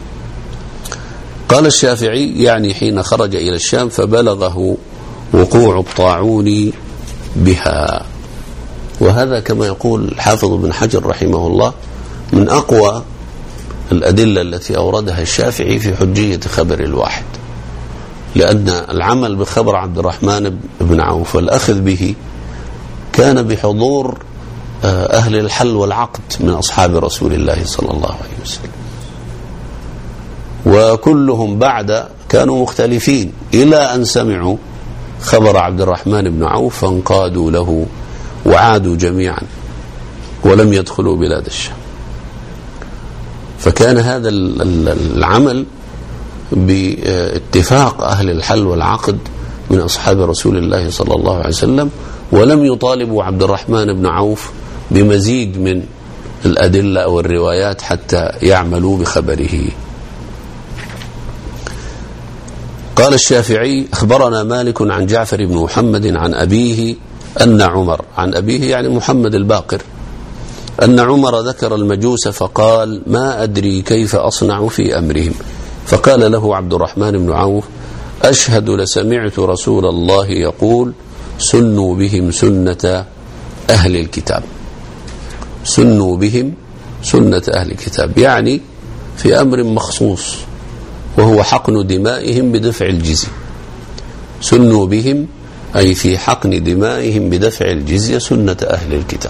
قال الشافعي: يعني حين خرج إلى الشام فبلغه وقوع الطاعون بها. وهذا كما يقول الحافظ بن حجر رحمه الله من أقوى الأدلة التي أوردها الشافعي في حجية خبر الواحد، لأن العمل بخبر عبد الرحمن بن عوف والأخذ به كان بحضور أهل الحل والعقد من أصحاب رسول الله صلى الله عليه وسلم، وكلهم بعد كانوا مختلفين إلى أن سمعوا خبر عبد الرحمن بن عوف فانقادوا له وعادوا جميعا ولم يدخلوا بلاد الشام. فكان هذا العمل باتفاق أهل الحل والعقد من أصحاب رسول الله صلى الله عليه وسلم، ولم يطالبوا عبد الرحمن بن عوف بمزيد من الأدلة أو الروايات حتى يعملوا بخبره. قال الشافعي: أخبرنا مالك عن جعفر بن محمد عن أبيه أن عمر، عن أبيه يعني محمد الباقر، أن عمر ذكر المجوس فقال: ما أدري كيف أصنع في أمرهم. فقال له عبد الرحمن بن عوف: أشهد لسمعت رسول الله يقول: سنوا بهم سنة أهل الكتاب. سنوا بهم سنة أهل الكتاب يعني في أمر مخصوص، وهو حقن دمائهم بدفع الجزية. سنوا بهم أي في حقن دمائهم بدفع الجزية سنة أهل الكتاب.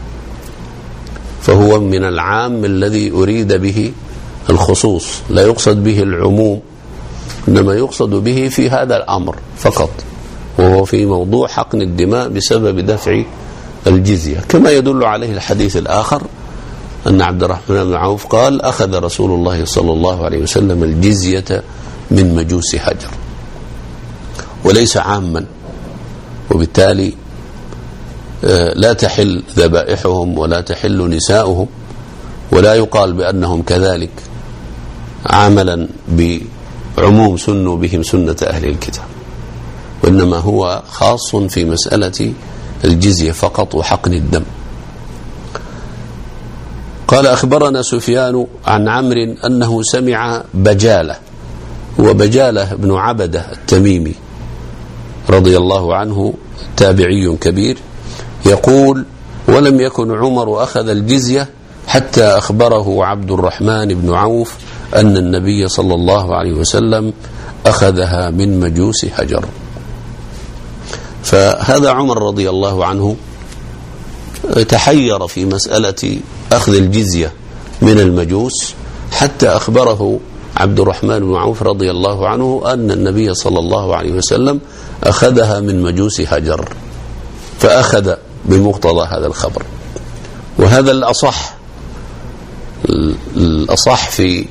فهو من العام الذي أريد به الخصوص، لا يقصد به العموم، إنما يقصد به في هذا الأمر فقط، وهو في موضوع حقن الدماء بسبب دفع الجزية، كما يدل عليه الحديث الآخر أن عبد الرحمن بن عوف قال: أخذ رسول الله صلى الله عليه وسلم الجزية من مجوس هجر، وليس عاما، وبالتالي لا تحل ذبائحهم ولا تحل نساؤهم، ولا يقال بأنهم كذلك عملا بعموم سنوا بهم سنة أهل الكتاب، وإنما هو خاص في مسألة الجزية فقط وحقن الدم. قال: أخبرنا سفيان عن عمرو أنه سمع بجالة، وبجالة بن عبدة التميمي رضي الله عنه تابعي كبير، يقول: ولم يكن عمر أخذ الجزية حتى أخبره عبد الرحمن بن عوف أن النبي صلى الله عليه وسلم أخذها من مجوس هجر. فهذا عمر رضي الله عنه تحير في مسألة أخذ الجزية من المجوس حتى أخبره عبد الرحمن بن عوف رضي الله عنه أن النبي صلى الله عليه وسلم أخذها من مجوس هجر، فأخذ بمقتضى هذا الخبر. وهذا الأصح الأصح في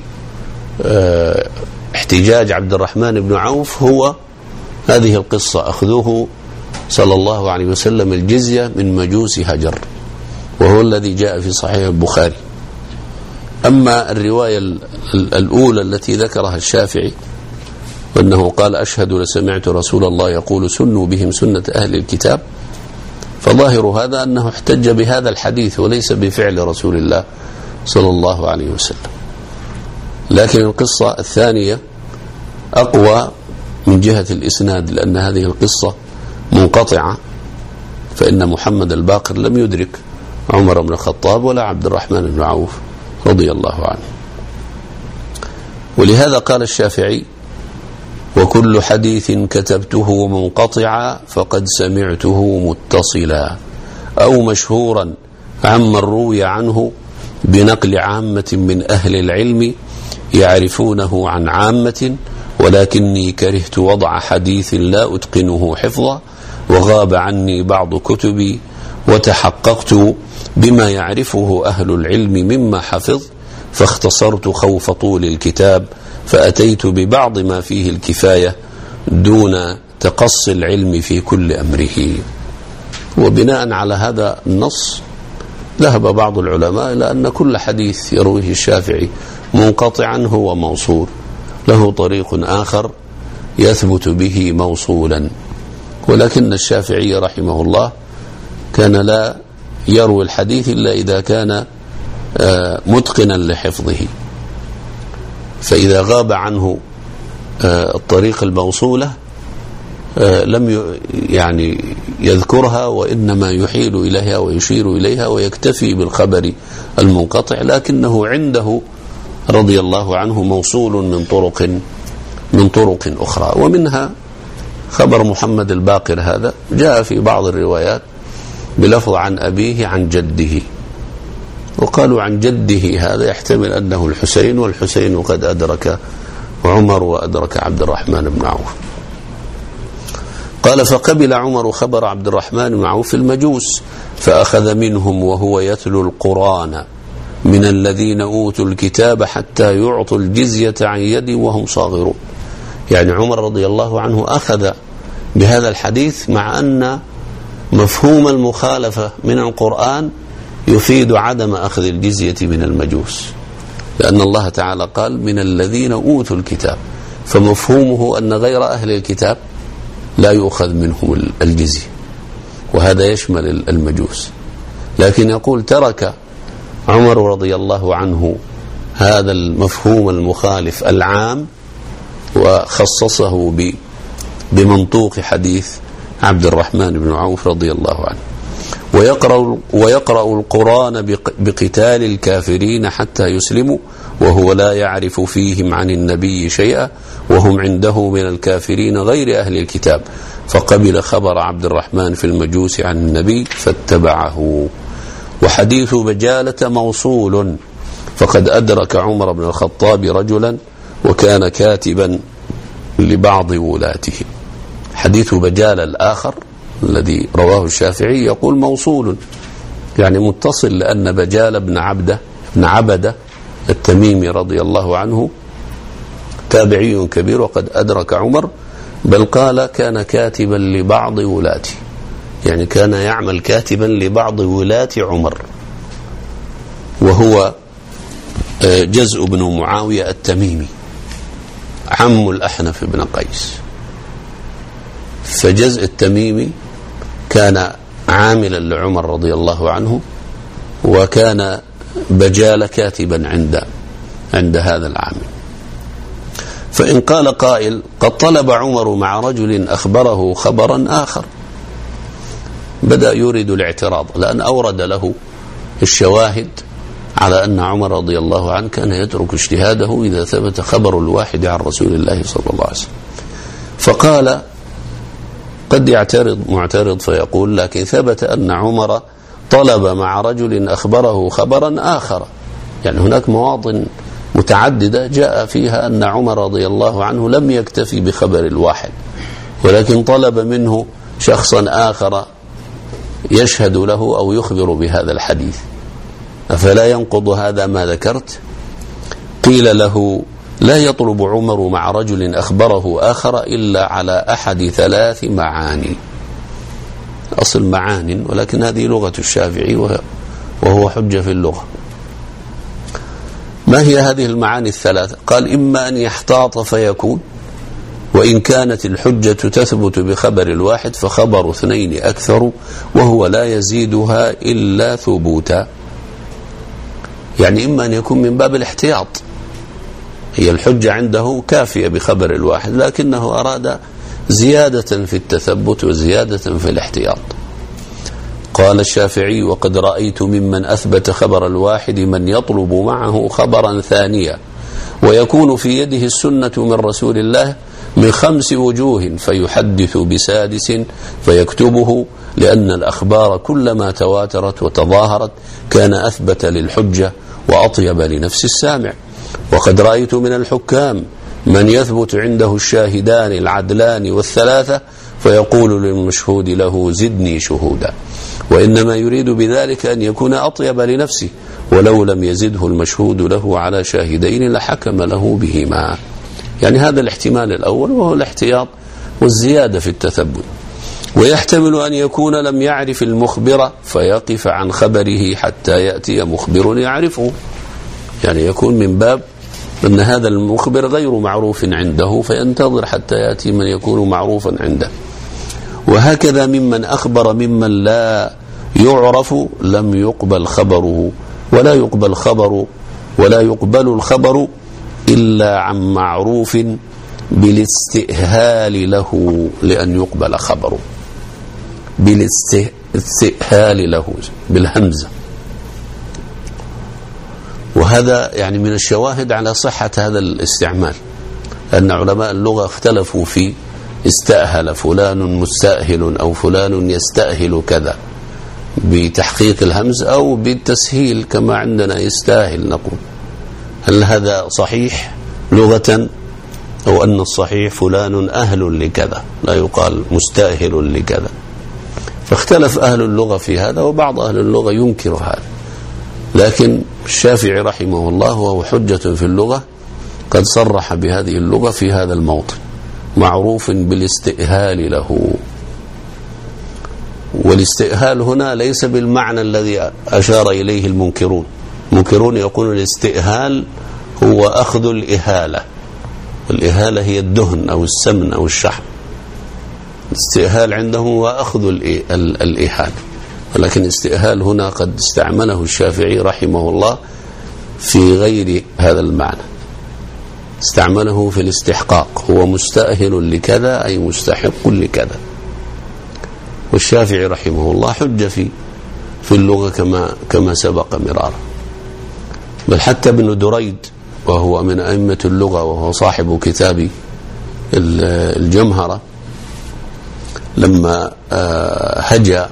احتجاج عبد الرحمن بن عوف هو هذه القصة، أخذوه صلى الله عليه وسلم الجزية من مجوس هجر، وهو الذي جاء في صحيح البخاري. أما الرواية الأولى التي ذكرها الشافعي وأنه قال: أشهد لسمعت رسول الله يقول: سنوا بهم سنة أهل الكتاب، فظاهر هذا أنه احتج بهذا الحديث وليس بفعل رسول الله صلى الله عليه وسلم. لكن القصة الثانية أقوى من جهة الإسناد، لأن هذه القصة منقطعة، فإن محمد الباقر لم يدرك عمر بن الخطاب ولا عبد الرحمن بن عوف رضي الله عنه. ولهذا قال الشافعي: وكل حديث كتبته منقطعا فقد سمعته متصلا أو مشهورا عمن روي عنه بنقل عامة من أهل العلم يعرفونه عن عامة، ولكني كرهت وضع حديث لا أتقنه حفظا، وغاب عني بعض كتبي، وتحققت بما يعرفه أهل العلم مما حفظ، فاختصرت خوف طول الكتاب، فأتيت ببعض ما فيه الكفاية دون تقصي العلم في كل أمره. وبناء على هذا النص ذهب بعض العلماء إلى أن كل حديث يرويه الشافعي منقطعا هو موصول، له طريق آخر يثبت به موصولا. ولكن الشافعي رحمه الله كان لا يروي الحديث إلا إذا كان متقنا لحفظه، فإذا غاب عنه الطريق الموصولة لم يعني يذكرها، وإنما يحيل إليها ويشير إليها ويكتفي بالخبر المنقطع، لكنه عنده رضي الله عنه موصول من طرق من طرق أخرى. ومنها خبر محمد الباقر هذا جاء في بعض الروايات بلفظ عن أبيه عن جده، وقالوا عن جده هذا يحتمل أنه الحسين، والحسين قد أدرك عمر وأدرك عبد الرحمن بن عوف. قال فقبل عمر خبر عبد الرحمن بن عوف المجوس فأخذ منهم وهو يتلو القرآن من الذين أوتوا الكتاب حتى يعطوا الجزية عن يد وهم صاغرون. يعني عمر رضي الله عنه أخذ بهذا الحديث مع أن مفهوم المخالفة من القرآن يفيد عدم أخذ الجزية من المجوس، لأن الله تعالى قال من الذين أوتوا الكتاب، فمفهومه أن غير أهل الكتاب لا يؤخذ منهم الجزية، وهذا يشمل المجوس. لكن يقول ترك عمر رضي الله عنه هذا المفهوم المخالف العام وخصصه بمنطوق حديث عبد الرحمن بن عوف رضي الله عنه. ويقرأ, ويقرأ القرآن بقتال الكافرين حتى يسلموا وهو لا يعرف فيهم عن النبي شيئا وهم عنده من الكافرين غير أهل الكتاب، فقبل خبر عبد الرحمن في المجوس عن النبي فاتبعه. وحديث بجالة موصول، فقد أدرك عمر بن الخطاب رجلا وكان كاتبا لبعض ولاته. حديث بجالة الآخر الذي رواه الشافعي يقول موصول، يعني متصل، لأن بجالة بن عبده بن عبده التميمي رضي الله عنه تابعي كبير وقد أدرك عمر، بل قال كان كاتبا لبعض ولاته، يعني كان يعمل كاتبا لبعض ولاة عمر، وهو جزء بن معاوية التميمي عم الأحنف بن قيس. فجزء التميمي كان عاملا لعمر رضي الله عنه، وكان بجال كاتبا عند عند هذا العامل. فإن قال قائل قد طلب عمر مع رجل أخبره خبرا آخر، بدأ يريد الاعتراض، لأن أورد له الشواهد على أن عمر رضي الله عنه كان يترك اجتهاده إذا ثبت خبر الواحد عن رسول الله صلى الله عليه وسلم. فقال قد يعترض معترض فيقول لكن ثبت أن عمر طلب مع رجل أخبره خبرا آخر، يعني هناك مواطن متعددة جاء فيها أن عمر رضي الله عنه لم يكتفي بخبر الواحد، ولكن طلب منه شخصا آخر يشهد له أو يخبر بهذا الحديث، أفلا ينقض هذا ما ذكرت؟ قيل له لا يطلب عمر مع رجل أخبره آخر إلا على أحد ثلاث معاني. أصل معان، ولكن هذه لغة الشافعي وهو حجة في اللغة. ما هي هذه المعاني الثلاثة؟ قال إما أن يحتاط فيكون، وإن كانت الحجة تثبت بخبر الواحد فخبر اثنين أكثر وهو لا يزيدها إلا ثبوتا. يعني إما أن يكون من باب الاحتياط، هي الحجة عنده كافية بخبر الواحد لكنه أراد زيادة في التثبت وزيادة في الاحتياط. قال الشافعي وقد رأيت ممن أثبت خبر الواحد من يطلب معه خبرا ثانيا ويكون في يده السنة من رسول الله من خمس وجوه فيحدث بسادس فيكتبه، لأن الأخبار كلما تواترت وتظاهرت كان أثبت للحجة وأطيب لنفس السامع. وقد رأيت من الحكام من يثبت عنده الشاهدان العدلان والثلاثة فيقول للمشهود له زدني شهودا، وإنما يريد بذلك أن يكون أطيب لنفسه، ولو لم يزده المشهود له على شاهدين لحكم له بهما. يعني هذا الاحتمال الأول وهو الاحتياط والزيادة في التثبت. ويحتمل أن يكون لم يعرف المخبر فيقف عن خبره حتى يأتي مخبر يعرفه، يعني يكون من باب أن هذا المخبر غير معروف عنده فينتظر حتى يأتي من يكون معروفا عنده. وهكذا ممن أخبر ممن لا يعرف لم يقبل خبره، ولا يقبل خبر ولا يقبل الخبر إلا عن معروف بالاستئهال له لأن يقبل خبره، بالاستئهال له بالهمزة. وهذا يعني من الشواهد على صحة هذا الاستعمال، أن علماء اللغة اختلفوا في استأهل فلان مستأهل أو فلان يستأهل كذا بتحقيق الهمز أو بالتسهيل كما عندنا يستاهل نقول. هل هذا صحيح لغة أو أن الصحيح فلان أهل لكذا، لا يقال مستأهل لكذا. فاختلف أهل اللغة في هذا، وبعض أهل اللغة ينكر هذا، لكن الشافعي رحمه الله وهو حجة في اللغة قد صرح بهذه اللغة في هذا الموطن، معروف بالاستئهال له. والاستئهال هنا ليس بالمعنى الذي أشار إليه المنكرون. المنكرون يقولون الاستئهال هو أخذ الإهالة، الإهالة هي الدهن أو السمن أو الشحم. الاستئهال عندهم هو أخذ الإهالة، ولكن الاستئهال هنا قد استعمله الشافعي رحمه الله في غير هذا المعنى، استعمله في الاستحقاق، هو مستأهل لكذا أي مستحق لكذا. والشافعي رحمه الله حج في في اللغة كما كما سبق مرارا. بل حتى ابن دريد وهو من أئمة اللغة وهو صاحب كتاب الجمهرة، لما هجا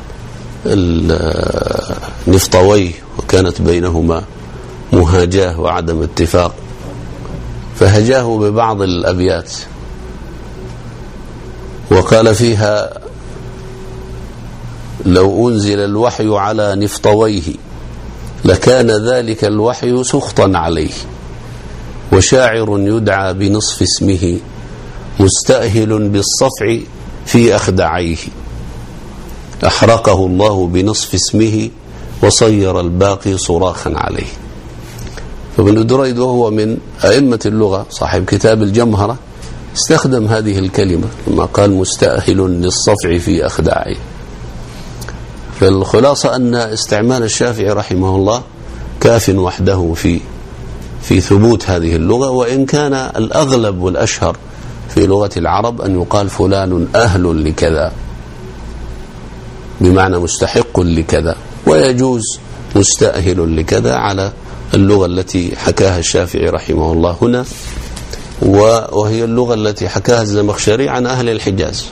نفطويه وكانت بينهما مهاجاه وعدم اتفاق، فهجاه ببعض الأبيات وقال فيها: لو أنزل الوحي على نفطويه لكان ذلك الوحي سخطا عليه، وشاعر يدعى بنصف اسمه مستأهل بالصفع في أخدعيه، أحرقه الله بنصف اسمه وصير الباقي صراخا عليه. فابن دريد وهو من أئمة اللغة صاحب كتاب الجمهرة استخدم هذه الكلمة لما قال مستأهل للصفع في أخدعيه. فالخلاصة أن استعمال الشافعي رحمه الله كاف وحده في في ثبوت هذه اللغة، وإن كان الأغلب والأشهر في لغة العرب أن يقال فلان أهل لكذا بمعنى مستحق لكذا، ويجوز مستأهل لكذا على اللغة التي حكاها الشافعي رحمه الله هنا، وهي اللغة التي حكاها الزمخشري عن أهل الحجاز.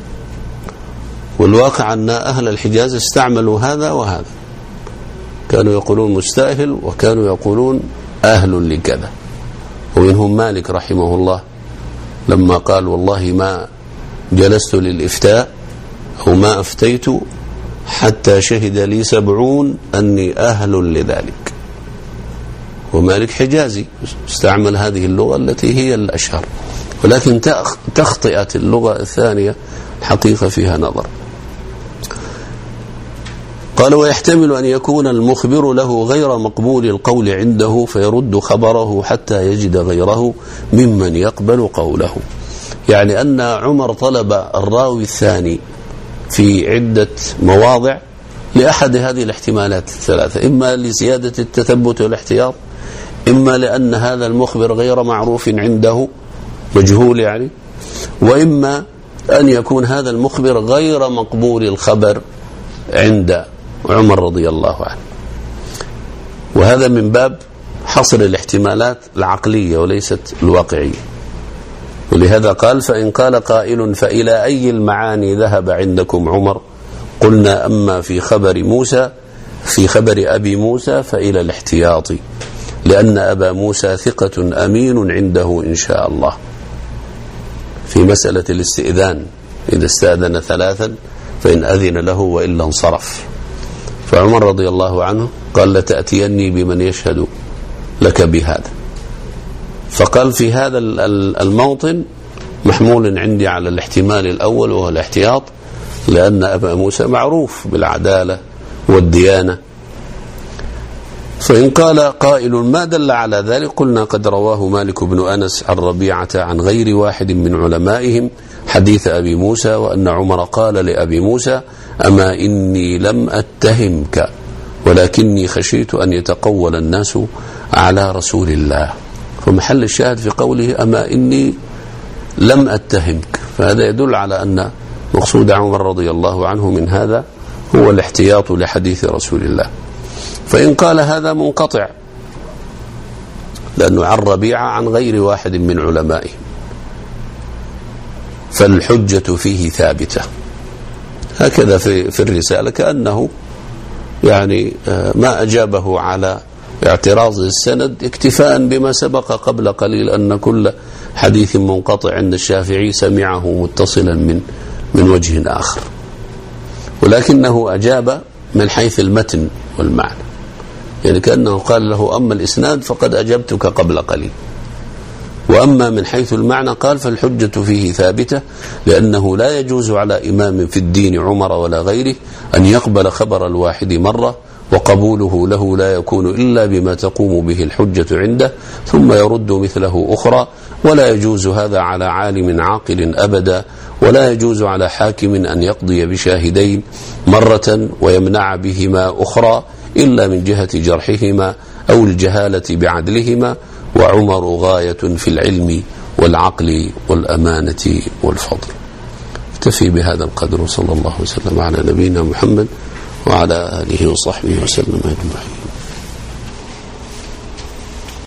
والواقع أن أهل الحجاز استعملوا هذا وهذا، كانوا يقولون مستأهل وكانوا يقولون أهل لكذا. ومنهم مالك رحمه الله لما قال: والله ما جلست للإفتاء أو ما أفتيت حتى شهد لي سبعون أني أهل لذلك. ومالك حجازي استعمل هذه اللغة التي هي الأشهر، ولكن تخطئة اللغة الثانية الحقيقة فيها نظر. قال: ويحتمل أن يكون المخبر له غير مقبول القول عنده فيرد خبره حتى يجد غيره ممن يقبل قوله. يعني أن عمر طلب الراوي الثاني في عدة مواضع لأحد هذه الاحتمالات الثلاثة، إما لزيادة التثبت والاحتياط، إما لأن هذا المخبر غير معروف عنده مجهول يعني، وإما أن يكون هذا المخبر غير مقبول الخبر عند عمر رضي الله عنه. وهذا من باب حصر الاحتمالات العقلية وليست الواقعية. ولهذا قال: فإن قال قائل فإلى أي المعاني ذهب عندكم عمر؟ قلنا: أما في خبر موسى في خبر أبي موسى فإلى الاحتياط، لأن أبا موسى ثقة أمين عنده إن شاء الله. في مسألة الاستئذان إذا استأذن ثلاثا فإن أذن له وإلا انصرف. فعمر رضي الله عنه قال: لتأتيني بمن يشهد لك بهذا. فقال في هذا الموطن محمول عندي على الاحتمال الأول وهو الاحتياط، لأن أبا موسى معروف بالعدالة والديانة. فإن قال قائل ما دل على ذلك؟ قلنا: قد رواه مالك بن أنس عن ربيعة عن غير واحد من علمائهم حديث أبي موسى، وأن عمر قال لأبي موسى: أما إني لم أتهمك ولكني خشيت أن يتقول الناس على رسول الله. فمحل الشاهد في قوله أما إني لم أتهمك، فهذا يدل على أن مقصود عمر رضي الله عنه من هذا هو الاحتياط لحديث رسول الله. فإن قال هذا منقطع، لأنه عن ربيعة عن غير واحد من علمائه، فالحجة فيه ثابتة. هكذا في في الرسالة كأنه يعني ما أجابه على اعتراض السند اكتفاء بما سبق قبل قليل، أن كل حديث منقطع عند الشافعي سمعه متصلا من من وجه آخر، ولكنه أجاب من حيث المتن والمعنى، يعني كأنه قال له أما الإسناد فقد أجبتك قبل قليل، وأما من حيث المعنى قال فالحجة فيه ثابتة، لأنه لا يجوز على إمام في الدين عمر ولا غيره أن يقبل خبر الواحد مرة، وقبوله له لا يكون إلا بما تقوم به الحجة عنده، ثم يرد مثله أخرى، ولا يجوز هذا على عالم عاقل أبدا، ولا يجوز على حاكم أن يقضي بشاهدين مرة ويمنع بهما أخرى إلا من جهة جرحهما أو الجهالة بعدلهما، وعمر غاية في العلم والعقل والأمانة والفضل. اكتفي بهذا القدر، صلى الله وسلم على نبينا محمد وعلى آله وصحبه وسلم أجمعين.